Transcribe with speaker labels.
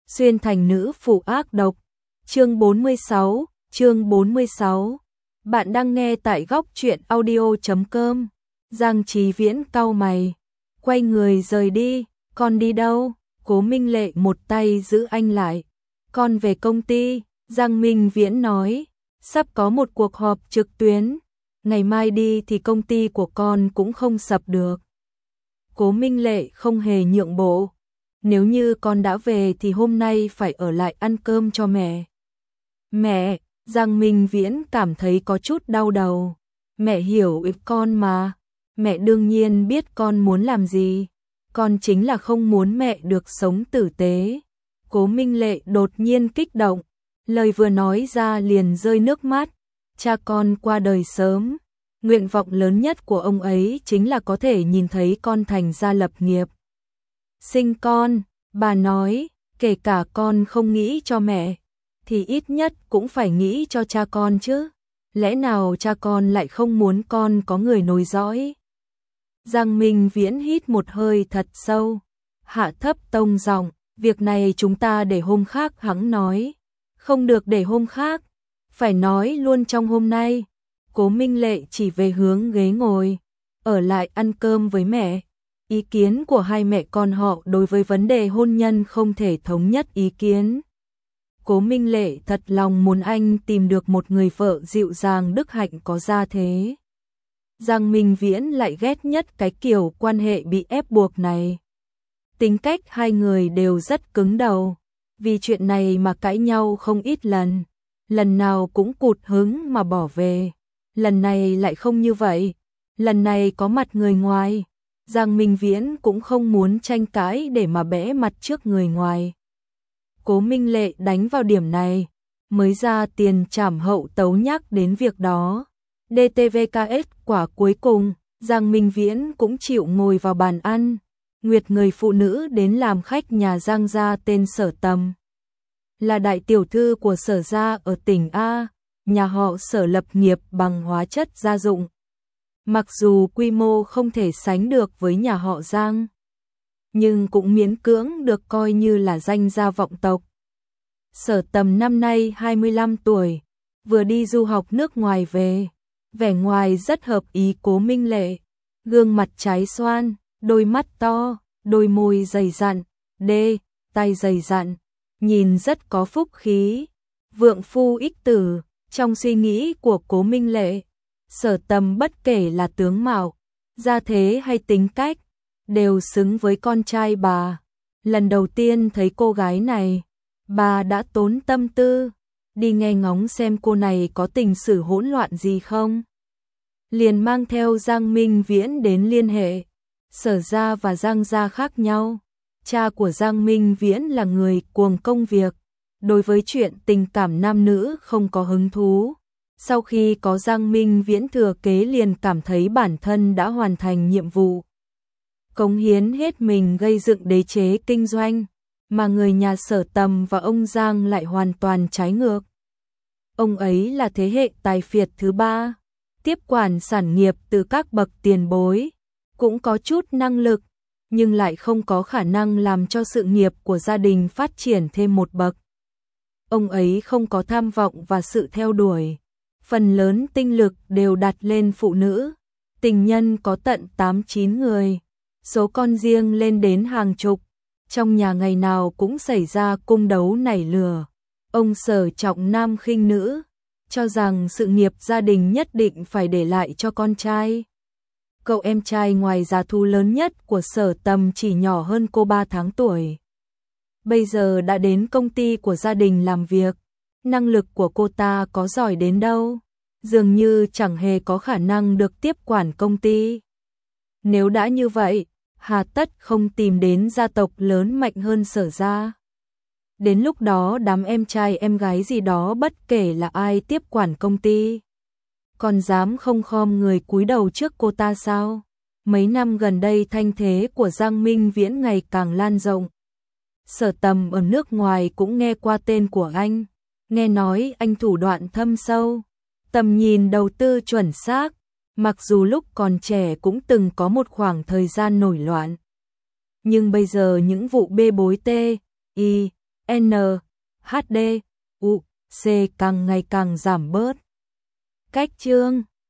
Speaker 1: xuyên thành nữ phụ ác độc. Chương 46. Bạn đang nghe tại góc truyện audio.com. Giang Chí Viễn cau mày, quay người rời đi. Con đi đâu? Cố Minh Lệ một tay giữ anh lại. Con về công ty. Giang Minh Viễn nói, sắp có một cuộc họp trực tuyến, ngày mai đi thì công ty của con cũng không sập được. Cố Minh Lệ không hề nhượng bộ, nếu như con đã về thì hôm nay phải ở lại ăn cơm cho mẹ. Mẹ, Giang Minh Viễn cảm thấy có chút đau đầu. Mẹ hiểu ý con mà, mẹ đương nhiên biết con muốn làm gì, con chính là không muốn mẹ được sống tử tế. Cố Minh Lệ đột nhiên kích động, lời vừa nói ra liền rơi nước mắt. Cha con qua đời sớm, nguyện vọng lớn nhất của ông ấy chính là có thể nhìn thấy con thành gia lập nghiệp. Sinh con, bà nói, kể cả con không nghĩ cho mẹ, thì ít nhất cũng phải nghĩ cho cha con chứ. Lẽ nào cha con lại không muốn con có người nối dõi? Giang Minh Viễn hít một hơi thật sâu, hạ thấp tông giọng, việc này chúng ta để hôm khác hẵng nói. Không được để hôm khác, phải nói luôn trong hôm nay. Cố Minh Lệ chỉ về hướng ghế ngồi, ở lại ăn cơm với mẹ. Ý kiến của hai mẹ con họ đối với vấn đề hôn nhân không thể thống nhất ý kiến. Cố Minh Lệ thật lòng muốn anh tìm được một người vợ dịu dàng đức hạnh có gia thế. Giang Minh Viễn lại ghét nhất cái kiểu quan hệ bị ép buộc này. Tính cách hai người đều rất cứng đầu, vì chuyện này mà cãi nhau không ít lần. Lần nào cũng cụt hứng mà bỏ về, lần này lại không như vậy. Lần này có mặt người ngoài, Giang Minh Viễn cũng không muốn tranh cãi để mà bẽ mặt trước người ngoài. Cố Minh Lệ đánh vào điểm này, mới ra tiền trảm hậu tấu nhắc đến việc đó. DTVKS quả cuối cùng, Giang Minh Viễn cũng chịu ngồi vào bàn ăn. Nguyệt người phụ nữ đến làm khách nhà Giang gia tên Sở Tầm, là đại tiểu thư của Sở gia ở tỉnh A, nhà họ Sở lập nghiệp bằng hóa chất gia dụng. Mặc dù quy mô không thể sánh được với nhà họ Giang, nhưng cũng miễn cưỡng được coi như là danh gia vọng tộc. Sở Tầm năm nay 25 tuổi, vừa đi du học nước ngoài về, vẻ ngoài rất hợp ý Cố Minh Lệ, gương mặt trái xoan, đôi mắt to, đôi môi dày dặn, tay dày dặn, nhìn rất có phúc khí. Vượng phu ích tử, trong suy nghĩ của Cố Minh Lệ, Sở Tầm bất kể là tướng mạo, gia thế hay tính cách, đều xứng với con trai bà. Lần đầu tiên thấy cô gái này, bà đã tốn tâm tư, đi nghe ngóng xem cô này có tình sử hỗn loạn gì không. Liền mang theo Giang Minh Viễn đến liên hệ. Sở gia và Giang gia khác nhau. Cha của Giang Minh Viễn là người cuồng công việc, đối với chuyện tình cảm nam nữ không có hứng thú. Sau khi có Giang Minh Viễn thừa kế liền cảm thấy bản thân đã hoàn thành nhiệm vụ, cống hiến hết mình gây dựng đế chế kinh doanh, mà người nhà Sở Tầm và ông Giang lại hoàn toàn trái ngược. Ông ấy là thế hệ tài phiệt thứ ba, tiếp quản sản nghiệp từ các bậc tiền bối, cũng có chút năng lực, nhưng lại không có khả năng làm cho sự nghiệp của gia đình phát triển thêm một bậc. Ông ấy không có tham vọng và sự theo đuổi, phần lớn tinh lực đều đặt lên phụ nữ, tình nhân có tận 8-9 người, số con riêng lên đến hàng chục, trong nhà ngày nào cũng xảy ra cung đấu nảy lửa. Ông Sở trọng nam khinh nữ, cho rằng sự nghiệp gia đình nhất định phải để lại cho con trai. Cậu em trai ngoài gia thu lớn nhất của Sở Tầm chỉ nhỏ hơn cô 3 tháng tuổi. Bây giờ đã đến công ty của gia đình làm việc, năng lực của cô ta có giỏi đến đâu, dường như chẳng hề có khả năng được tiếp quản công ty. Nếu đã như vậy, hà tất không tìm đến gia tộc lớn mạnh hơn Sở gia. Đến lúc đó đám em trai em gái gì đó bất kể là ai tiếp quản công ty, còn dám không khom người cúi đầu trước cô ta sao? Mấy năm gần đây thanh thế của Giang Minh Viễn ngày càng lan rộng. Sở Tầm ở nước ngoài cũng nghe qua tên của anh, nghe nói anh thủ đoạn thâm sâu, tầm nhìn đầu tư chuẩn xác, mặc dù lúc còn trẻ cũng từng có một khoảng thời gian nổi loạn. Nhưng bây giờ những vụ bê bối N, HD, U, C càng ngày càng giảm bớt. Cách chương